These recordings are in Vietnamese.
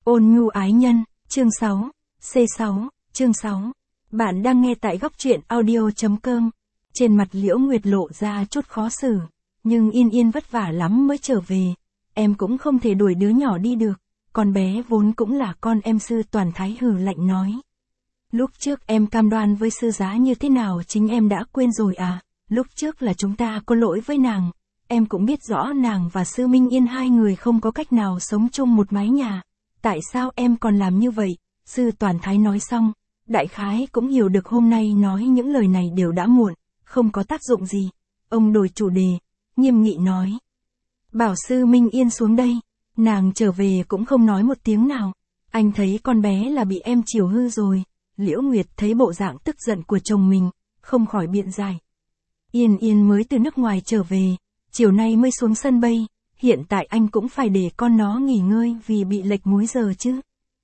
Ôn nhu ái nhân, chương 6, C6, chương 6. Bạn đang nghe tại góc truyện audio.com. Trên mặt Liễu Nguyệt lộ ra chút khó xử, nhưng Yên Yên vất vả lắm mới trở về. Em cũng không thể đuổi đứa nhỏ đi được, con bé vốn cũng là con em. Sư Toàn Thái hừ lạnh nói. Lúc trước em cam đoan với sư giá như thế nào chính em đã quên rồi à, lúc trước là chúng ta có lỗi với nàng. Em cũng biết rõ nàng và Sư Minh Yên hai người không có cách nào sống chung một mái nhà. Tại sao em còn làm như vậy? Sư Toàn Thái nói xong, đại khái cũng hiểu được hôm nay nói những lời này đều đã muộn, không có tác dụng gì. Ông đổi chủ đề, nghiêm nghị nói. Bảo Sư Minh Yên xuống đây, nàng trở về cũng không nói một tiếng nào. Anh thấy con bé là bị em chiều hư rồi. Liễu Nguyệt thấy bộ dạng tức giận của chồng mình, không khỏi biện giải. Yên Yên mới từ nước ngoài trở về, chiều nay mới xuống sân bay, hiện tại anh cũng phải để con nó nghỉ ngơi vì bị lệch múi giờ chứ.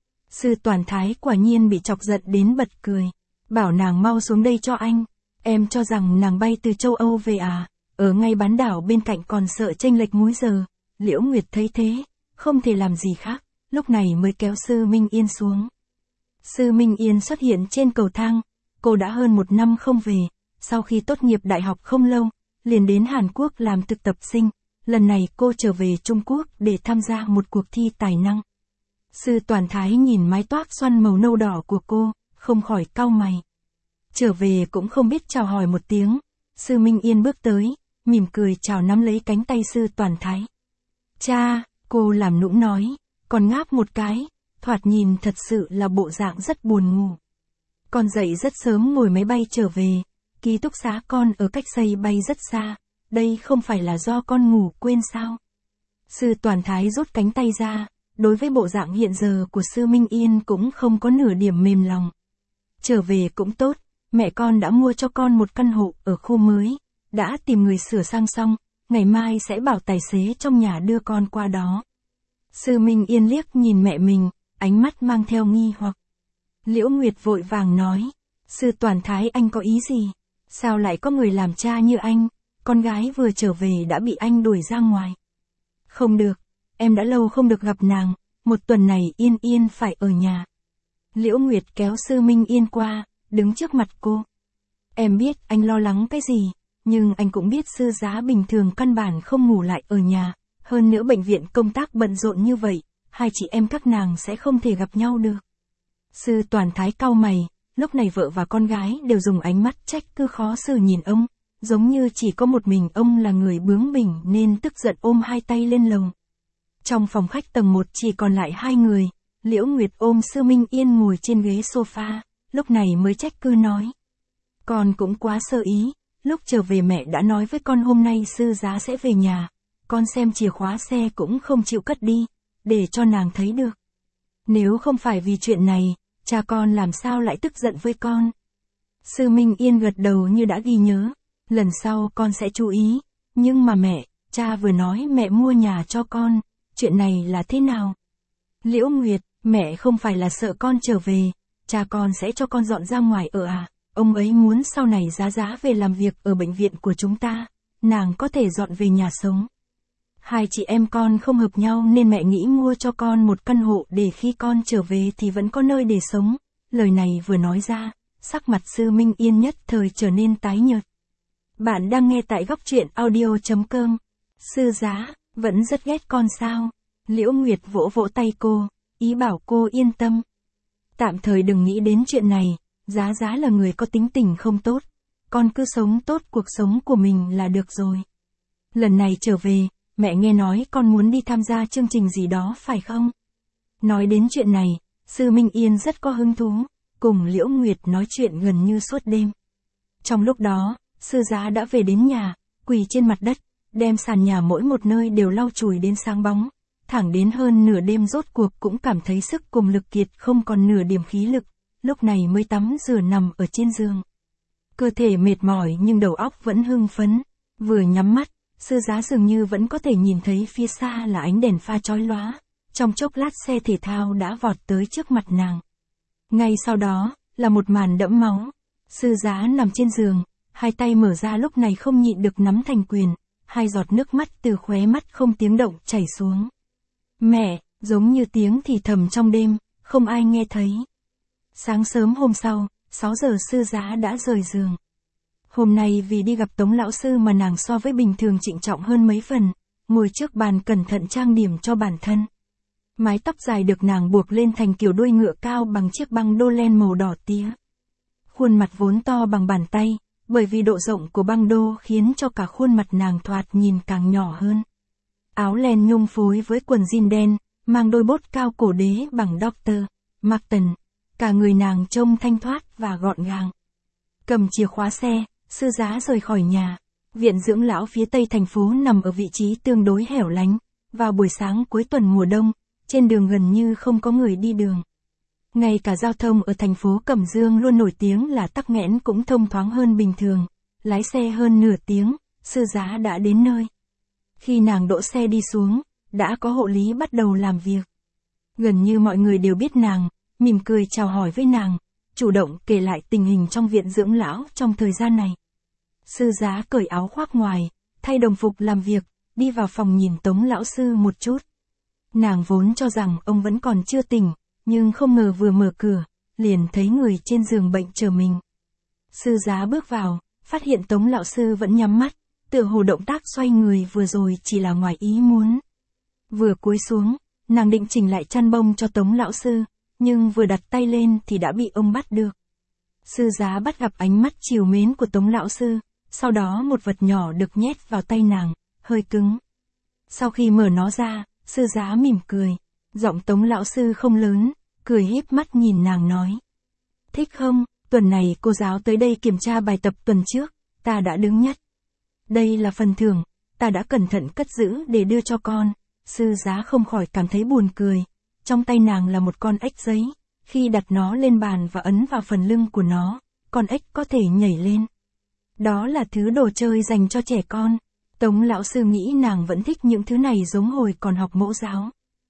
Sư Toàn Thái quả nhiên bị chọc giận đến bật cười, bảo nàng mau xuống đây cho anh. Em cho rằng nàng bay từ châu Âu về à, ở ngay bán đảo bên cạnh còn sợ chênh lệch múi giờ. Liễu Nguyệt thấy thế, không thể làm gì khác, lúc này mới kéo Sư Minh Yên xuống. Sư Minh Yên xuất hiện trên cầu thang, cô đã hơn 1 năm không về, sau khi tốt nghiệp đại học không lâu, liền đến Hàn Quốc làm thực tập sinh, lần này cô trở về Trung Quốc để tham gia một cuộc thi tài năng. Sư Toàn Thái nhìn mái tóc xoăn màu nâu đỏ của cô, không khỏi cau mày. Trở về cũng không biết chào hỏi một tiếng, Sư Minh Yên bước tới, mỉm cười chào nắm lấy cánh tay Sư Toàn Thái. Cha, cô làm nũng nói, còn ngáp một cái, thoạt nhìn thật sự là bộ dạng rất buồn ngủ. Con dậy rất sớm ngồi máy bay trở về, ký túc xá con ở cách sân bay rất xa, đây không phải là do con ngủ quên sao? Sư Toàn Thái rút cánh tay ra, đối với bộ dạng hiện giờ của Sư Minh Yên cũng không có nửa điểm mềm lòng. Trở về cũng tốt, mẹ con đã mua cho con một căn hộ ở khu mới, đã tìm người sửa sang xong, ngày mai sẽ bảo tài xế trong nhà đưa con qua đó. Sư Minh Yên liếc nhìn mẹ mình, ánh mắt mang theo nghi hoặc. Liễu Nguyệt vội vàng nói, Sư Toàn Thái anh có ý gì? Sao lại có người làm cha như anh, con gái vừa trở về đã bị anh đuổi ra ngoài? Không được, em đã lâu không được gặp nàng, một tuần này Yên Yên phải ở nhà. Liễu Nguyệt kéo Sư Minh Yên qua, đứng trước mặt cô. Em biết anh lo lắng cái gì, nhưng anh cũng biết sư giá bình thường căn bản không ngủ lại ở nhà, hơn nữa bệnh viện công tác bận rộn như vậy, hai chị em các nàng sẽ không thể gặp nhau được. Sư Toàn Thái cau mày, lúc này vợ và con gái đều dùng ánh mắt trách cứ khó xử nhìn ông, giống như chỉ có một mình ông là người bướng bỉnh nên tức giận ôm hai tay lên lồng. Trong phòng khách tầng 1 chỉ còn lại hai người, Liễu Nguyệt ôm Sư Minh Yên ngồi trên ghế sofa, lúc này mới trách cứ nói. Con cũng quá sơ ý, lúc trở về mẹ đã nói với con hôm nay sư giá sẽ về nhà, con xem chìa khóa xe cũng không chịu cất đi, để cho nàng thấy được. Nếu không phải vì chuyện này, cha con làm sao lại tức giận với con? Sư Minh Yên gật đầu như đã ghi nhớ, lần sau con sẽ chú ý, nhưng mà mẹ, cha vừa nói mẹ mua nhà cho con, chuyện này là thế nào? Liễu Nguyệt, mẹ không phải là sợ con trở về, cha con sẽ cho con dọn ra ngoài ở à, ông ấy muốn sau này Giá Giá về làm việc ở bệnh viện của chúng ta, nàng có thể dọn về nhà sống. Hai chị em con không hợp nhau nên mẹ nghĩ mua cho con một căn hộ để khi con trở về thì vẫn có nơi để sống. Lời này vừa nói ra, sắc mặt Sư Minh Yên nhất thời trở nên tái nhợt. Bạn đang nghe tại góc truyện audio.com. Sư giá, vẫn rất ghét con sao? Liễu Nguyệt vỗ vỗ tay cô, ý bảo cô yên tâm. Tạm thời đừng nghĩ đến chuyện này, Giá Giá là người có tính tình không tốt. Con cứ sống tốt cuộc sống của mình là được rồi. Lần này trở về, mẹ nghe nói con muốn đi tham gia chương trình gì đó phải không? Nói đến chuyện này, Sư Minh Yên rất có hứng thú, cùng Liễu Nguyệt nói chuyện gần như suốt đêm. Trong lúc đó, sư giá đã về đến nhà, quỳ trên mặt đất, đem sàn nhà mỗi một nơi đều lau chùi đến sáng bóng, thẳng đến hơn nửa đêm rốt cuộc cũng cảm thấy sức cùng lực kiệt không còn nửa điểm khí lực, lúc này mới tắm rửa nằm ở trên giường. Cơ thể mệt mỏi nhưng đầu óc vẫn hưng phấn, vừa nhắm mắt, sư giá dường như vẫn có thể nhìn thấy phía xa là ánh đèn pha chói lóa, trong chốc lát xe thể thao đã vọt tới trước mặt nàng. Ngay sau đó, là một màn đẫm máu, sư giá nằm trên giường, hai tay mở ra lúc này không nhịn được nắm thành quyền, hai giọt nước mắt từ khóe mắt không tiếng động chảy xuống. Mẹ, giống như tiếng thì thầm trong đêm, không ai nghe thấy. Sáng sớm hôm sau, 6 giờ Sư Giá đã rời giường. Hôm nay vì đi gặp Tống lão sư mà nàng so với bình thường trịnh trọng hơn mấy phần, ngồi trước bàn cẩn thận trang điểm cho bản thân. Mái tóc dài được nàng buộc lên thành kiểu đuôi ngựa cao bằng chiếc băng đô len màu đỏ tía. Khuôn mặt vốn to bằng bàn tay, bởi vì độ rộng của băng đô khiến cho cả khuôn mặt nàng thoạt nhìn càng nhỏ hơn. Áo len nhung phối với quần jean đen, mang đôi bốt cao cổ đế bằng Dr. Martens, cả người nàng trông thanh thoát và gọn gàng. Cầm chìa khóa xe, Sư Giá rời khỏi nhà. Viện dưỡng lão phía tây thành phố nằm ở vị trí tương đối hẻo lánh. Vào buổi sáng cuối tuần mùa đông, trên đường gần như không có người đi đường. Ngay cả giao thông ở thành phố Cẩm Dương luôn nổi tiếng là tắc nghẽn cũng thông thoáng hơn bình thường. Lái xe hơn nửa tiếng, Sư Giá đã đến nơi. Khi nàng đỗ xe đi xuống, đã có hộ lý bắt đầu làm việc. Gần như mọi người đều biết nàng, mỉm cười chào hỏi với nàng, chủ động kể lại tình hình trong viện dưỡng lão trong thời gian này. Sư Giá cởi áo khoác ngoài, thay đồng phục làm việc, đi vào phòng nhìn Tống lão sư một chút. Nàng vốn cho rằng ông vẫn còn chưa tỉnh, nhưng không ngờ vừa mở cửa, liền thấy người trên giường bệnh chờ mình. Sư Giá bước vào, phát hiện Tống lão sư vẫn nhắm mắt, tựa hồ động tác xoay người vừa rồi chỉ là ngoài ý muốn. Vừa cúi xuống, nàng định chỉnh lại chăn bông cho Tống lão sư, nhưng vừa đặt tay lên thì đã bị ông bắt được. Sư Giá bắt gặp ánh mắt trìu mến của Tống lão sư, sau đó một vật nhỏ được nhét vào tay nàng, hơi cứng. Sau khi mở nó ra, Sư Giá mỉm cười, giọng Tống lão sư không lớn, cười híp mắt nhìn nàng nói. Thích không, tuần này cô giáo tới đây kiểm tra bài tập tuần trước, ta đã đứng nhất. Đây là phần thưởng, ta đã cẩn thận cất giữ để đưa cho con. Sư Giá không khỏi cảm thấy buồn cười. Trong tay nàng là một con ếch giấy, khi đặt nó lên bàn và ấn vào phần lưng của nó, con ếch có thể nhảy lên. Đó là thứ đồ chơi dành cho trẻ con. Tống lão sư nghĩ nàng vẫn thích những thứ này giống hồi còn học mẫu giáo.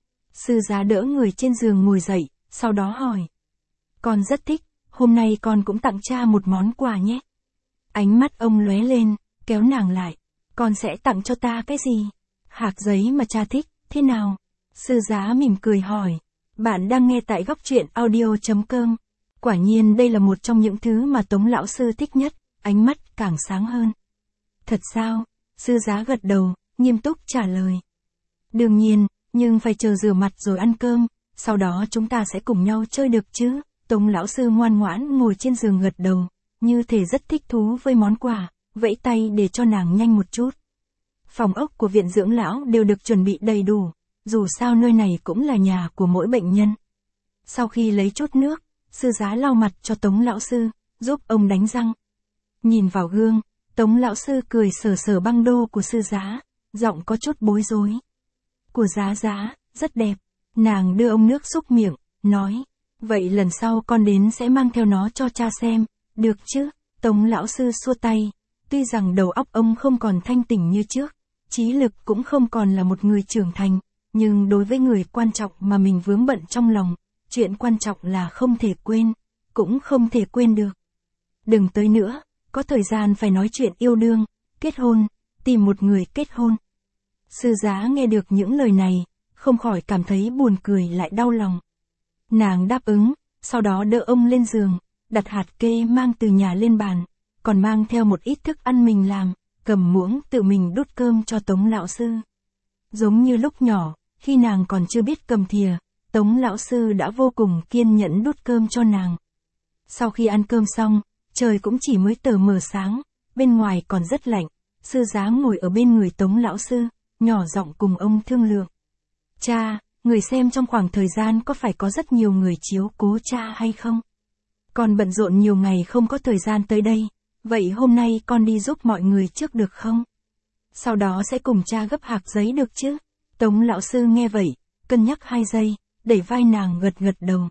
Sư Giá đỡ người trên giường ngồi dậy, sau đó hỏi. Con rất thích, hôm nay con cũng tặng cha một món quà nhé. Ánh mắt ông lóe lên, kéo nàng lại. Con sẽ tặng cho ta cái gì? Hạc giấy mà cha thích, thế nào? Sư Giá mỉm cười hỏi. Bạn đang nghe tại góc truyện audio.com. Quả nhiên đây là một trong những thứ mà Tống lão sư thích nhất, ánh mắt càng sáng hơn. Thật sao? Sư Giá gật đầu, nghiêm túc trả lời. Đương nhiên, nhưng phải chờ rửa mặt rồi ăn cơm, sau đó chúng ta sẽ cùng nhau chơi được chứ? Tống lão sư ngoan ngoãn ngồi trên giường gật đầu, như thể rất thích thú với món quà, vẫy tay để cho nàng nhanh một chút. Phòng ốc của viện dưỡng lão đều được chuẩn bị đầy đủ, dù sao nơi này cũng là nhà của mỗi bệnh nhân. Sau khi lấy chút nước, Sư Giá lau mặt cho Tống lão sư, giúp ông đánh răng. Nhìn vào gương, Tống lão sư cười sờ sờ băng đô của Sư Giá, giọng có chút bối rối. Của Giá Giá, rất đẹp. Nàng đưa ông nước xúc miệng, nói. Vậy lần sau con đến sẽ mang theo nó cho cha xem, được chứ? Tống lão sư xua tay. Tuy rằng đầu óc ông không còn thanh tỉnh như trước, trí lực cũng không còn là một người trưởng thành, nhưng đối với người quan trọng mà mình vướng bận trong lòng, chuyện quan trọng là không thể quên, cũng không thể quên được. Đừng tới nữa, có thời gian phải nói chuyện yêu đương, kết hôn, tìm một người kết hôn. Sư Giá nghe được những lời này, không khỏi cảm thấy buồn cười lại đau lòng. Nàng đáp ứng, sau đó đỡ ông lên giường, đặt hạt kê mang từ nhà lên bàn, còn mang theo một ít thức ăn mình làm, cầm muỗng tự mình đút cơm cho Tống lão sư. Giống như lúc nhỏ, khi nàng còn chưa biết cầm thìa, Tống lão sư đã vô cùng kiên nhẫn đút cơm cho nàng. Sau khi ăn cơm xong, trời cũng chỉ mới tờ mờ sáng, bên ngoài còn rất lạnh, Sư Giá ngồi ở bên người Tống lão sư, nhỏ giọng cùng ông thương lượng. Cha, người xem trong khoảng thời gian có phải có rất nhiều người chiếu cố cha hay không? Con bận rộn nhiều ngày không có thời gian tới đây, vậy hôm nay con đi giúp mọi người trước được không? Sau đó sẽ cùng cha gấp hạc giấy được chứ? Tống lão sư nghe vậy, cân nhắc 2 giây, đẩy vai nàng gật gật đầu.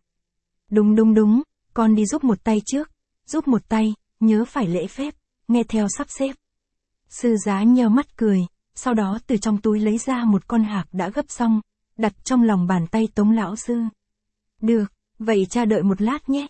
Đúng, con đi giúp một tay trước, giúp một tay, nhớ phải lễ phép, nghe theo sắp xếp. Sư Giá nheo mắt cười, sau đó từ trong túi lấy ra một con hạc đã gấp xong, đặt trong lòng bàn tay Tống lão sư. Được, vậy cha đợi một lát nhé,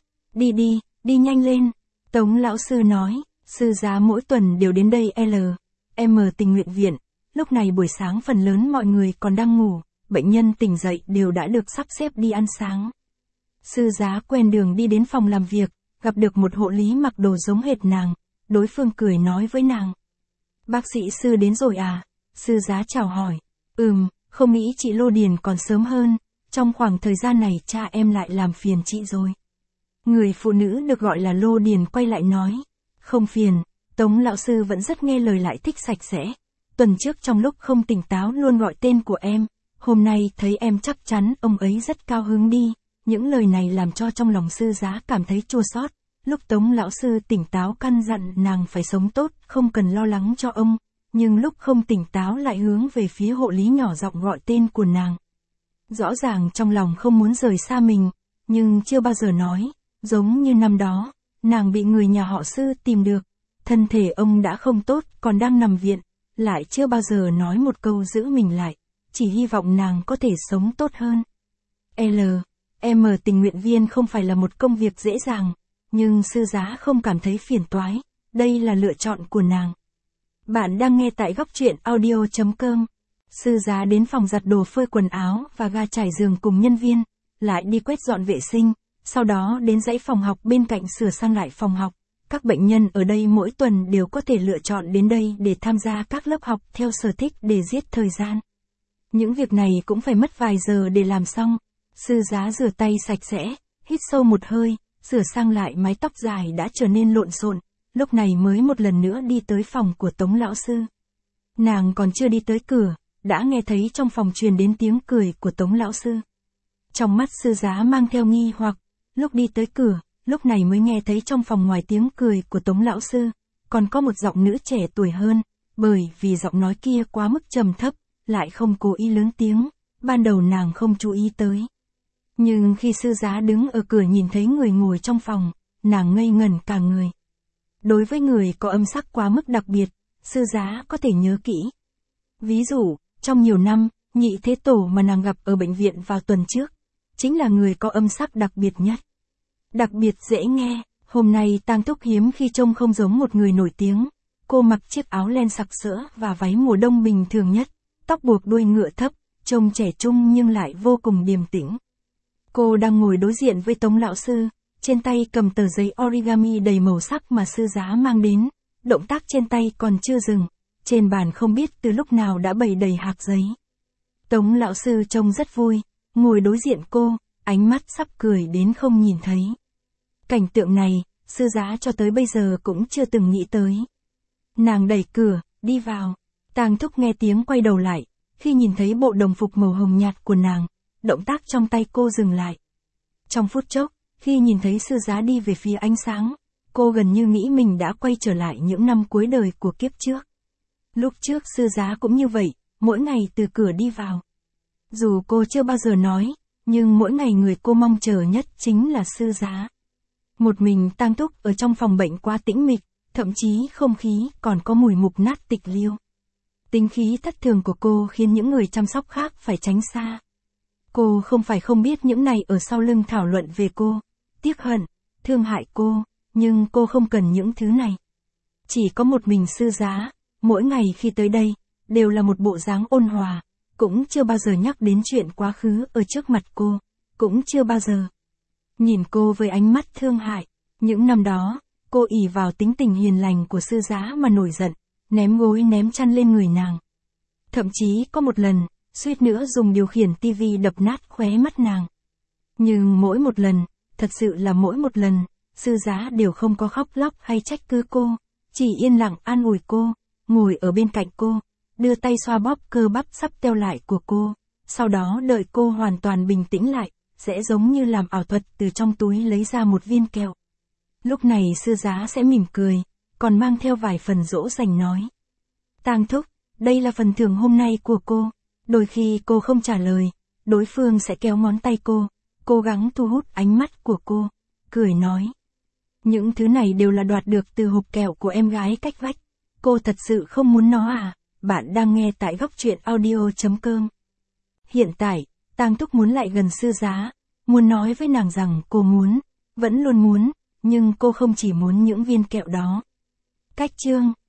đi nhanh lên. Tống lão sư nói, Sư Giá mỗi tuần đều đến đây L.M. tình nguyện viện, lúc này buổi sáng phần lớn mọi người còn đang ngủ, bệnh nhân tỉnh dậy đều đã được sắp xếp đi ăn sáng. Sư Giá quen đường đi đến phòng làm việc, gặp được một hộ lý mặc đồ giống hệt nàng, đối phương cười nói với nàng. Bác sĩ Sư đến rồi à? Sư Giá chào hỏi. Không nghĩ chị Lô Điền còn sớm hơn, trong khoảng thời gian này cha em lại làm phiền chị rồi. Người phụ nữ được gọi là Lô Điền quay lại nói. Không phiền, Tống lão sư vẫn rất nghe lời lại thích sạch sẽ. Tuần trước trong lúc không tỉnh táo luôn gọi tên của em, hôm nay thấy em chắc chắn ông ấy rất cao hứng đi. Những lời này làm cho trong lòng Sư Giá cảm thấy chua xót. Lúc Tống lão sư tỉnh táo căn dặn nàng phải sống tốt, không cần lo lắng cho ông, nhưng lúc không tỉnh táo lại hướng về phía hộ lý nhỏ giọng gọi tên của nàng. Rõ ràng trong lòng không muốn rời xa mình, nhưng chưa bao giờ nói, giống như năm đó, nàng bị người nhà họ Sư tìm được, thân thể ông đã không tốt còn đang nằm viện, lại chưa bao giờ nói một câu giữ mình lại, chỉ hy vọng nàng có thể sống tốt hơn. M tình nguyện viên không phải là một công việc dễ dàng, nhưng Sư Giá không cảm thấy phiền toái, đây là lựa chọn của nàng. Bạn đang nghe tại góc truyện audio.com. Sư Giá đến phòng giặt đồ phơi quần áo và ga trải giường cùng nhân viên, lại đi quét dọn vệ sinh, sau đó đến dãy phòng học bên cạnh sửa sang lại phòng học. Các bệnh nhân ở đây mỗi tuần đều có thể lựa chọn đến đây để tham gia các lớp học theo sở thích để giết thời gian. Những việc này cũng phải mất vài giờ để làm xong. Sư Giá rửa tay sạch sẽ, hít sâu một hơi, sửa sang lại mái tóc dài đã trở nên lộn xộn, lúc này mới một lần nữa đi tới phòng của Tống lão sư. Nàng còn chưa đi tới cửa, đã nghe thấy trong phòng truyền đến tiếng cười của Tống lão sư. Trong mắt Sư Giá mang theo nghi hoặc, lúc đi tới cửa, lúc này mới nghe thấy trong phòng ngoài tiếng cười của Tống lão sư, còn có một giọng nữ trẻ tuổi hơn, bởi vì giọng nói kia quá mức trầm thấp, lại không cố ý lớn tiếng, ban đầu nàng không chú ý tới. Nhưng khi Sư Giá đứng ở cửa nhìn thấy người ngồi trong phòng, nàng ngây ngẩn cả người. Đối với người có âm sắc quá mức đặc biệt, Sư Giá có thể nhớ kỹ. Ví dụ, trong nhiều năm, Nhị Thế Tổ mà nàng gặp ở bệnh viện vào tuần trước, chính là người có âm sắc đặc biệt nhất. Đặc biệt dễ nghe, hôm nay Tang Thúc hiếm khi trông không giống một người nổi tiếng. Cô mặc chiếc áo len sặc sỡ và váy mùa đông bình thường nhất, tóc buộc đuôi ngựa thấp, trông trẻ trung nhưng lại vô cùng điềm tĩnh. Cô đang ngồi đối diện với Tống lão sư, trên tay cầm tờ giấy origami đầy màu sắc mà Sư Giá mang đến, động tác trên tay còn chưa dừng, trên bàn không biết từ lúc nào đã bày đầy hạt giấy. Tống lão sư trông rất vui, ngồi đối diện cô, ánh mắt sắp cười đến không nhìn thấy. Cảnh tượng này, Sư Giá cho tới bây giờ cũng chưa từng nghĩ tới. Nàng đẩy cửa, đi vào. Tang Thúc nghe tiếng quay đầu lại, khi nhìn thấy bộ đồng phục màu hồng nhạt của nàng, động tác trong tay cô dừng lại. Trong phút chốc, khi nhìn thấy Sư Giá đi về phía ánh sáng, cô gần như nghĩ mình đã quay trở lại những năm cuối đời của kiếp trước. Lúc trước Sư Giá cũng như vậy, mỗi ngày từ cửa đi vào. Dù cô chưa bao giờ nói, nhưng mỗi ngày người cô mong chờ nhất chính là Sư Giá. Một mình Tang Thúc ở trong phòng bệnh quá tĩnh mịch, thậm chí không khí còn có mùi mục nát tịch liêu. Tính khí thất thường của cô khiến những người chăm sóc khác phải tránh xa. Cô không phải không biết những này ở sau lưng thảo luận về cô, tiếc hận, thương hại cô, nhưng cô không cần những thứ này. Chỉ có một mình Sư Giá, mỗi ngày khi tới đây, đều là một bộ dáng ôn hòa, cũng chưa bao giờ nhắc đến chuyện quá khứ ở trước mặt cô, cũng chưa bao giờ nhìn cô với ánh mắt thương hại. Những năm đó, cô ỷ vào tính tình hiền lành của Sư Giá mà nổi giận, ném gối ném chăn lên người nàng. Thậm chí có một lần, suýt nữa dùng điều khiển tivi đập nát khóe mắt nàng. Nhưng mỗi một lần, thật sự là mỗi một lần, Sư Giá đều không có khóc lóc hay trách cứ cô, chỉ yên lặng an ủi cô, ngồi ở bên cạnh cô, đưa tay xoa bóp cơ bắp sắp teo lại của cô, sau đó đợi cô hoàn toàn bình tĩnh lại, sẽ giống như làm ảo thuật từ trong túi lấy ra một viên kẹo. Lúc này Sư Giá sẽ mỉm cười, còn mang theo vài phần dỗ dành nói. Tang Thúc, đây là phần thưởng hôm nay của cô. Đôi khi cô không trả lời, đối phương sẽ kéo ngón tay cô, cố gắng thu hút ánh mắt của cô, cười nói. Những thứ này đều là đoạt được từ hộp kẹo của em gái cách vách. Cô thật sự không muốn nó à? Bạn đang nghe tại góc truyện audio.com. Hiện tại, Tang Thúc muốn lại gần Sư Giá, muốn nói với nàng rằng cô muốn, vẫn luôn muốn, nhưng cô không chỉ muốn những viên kẹo đó. Cách chương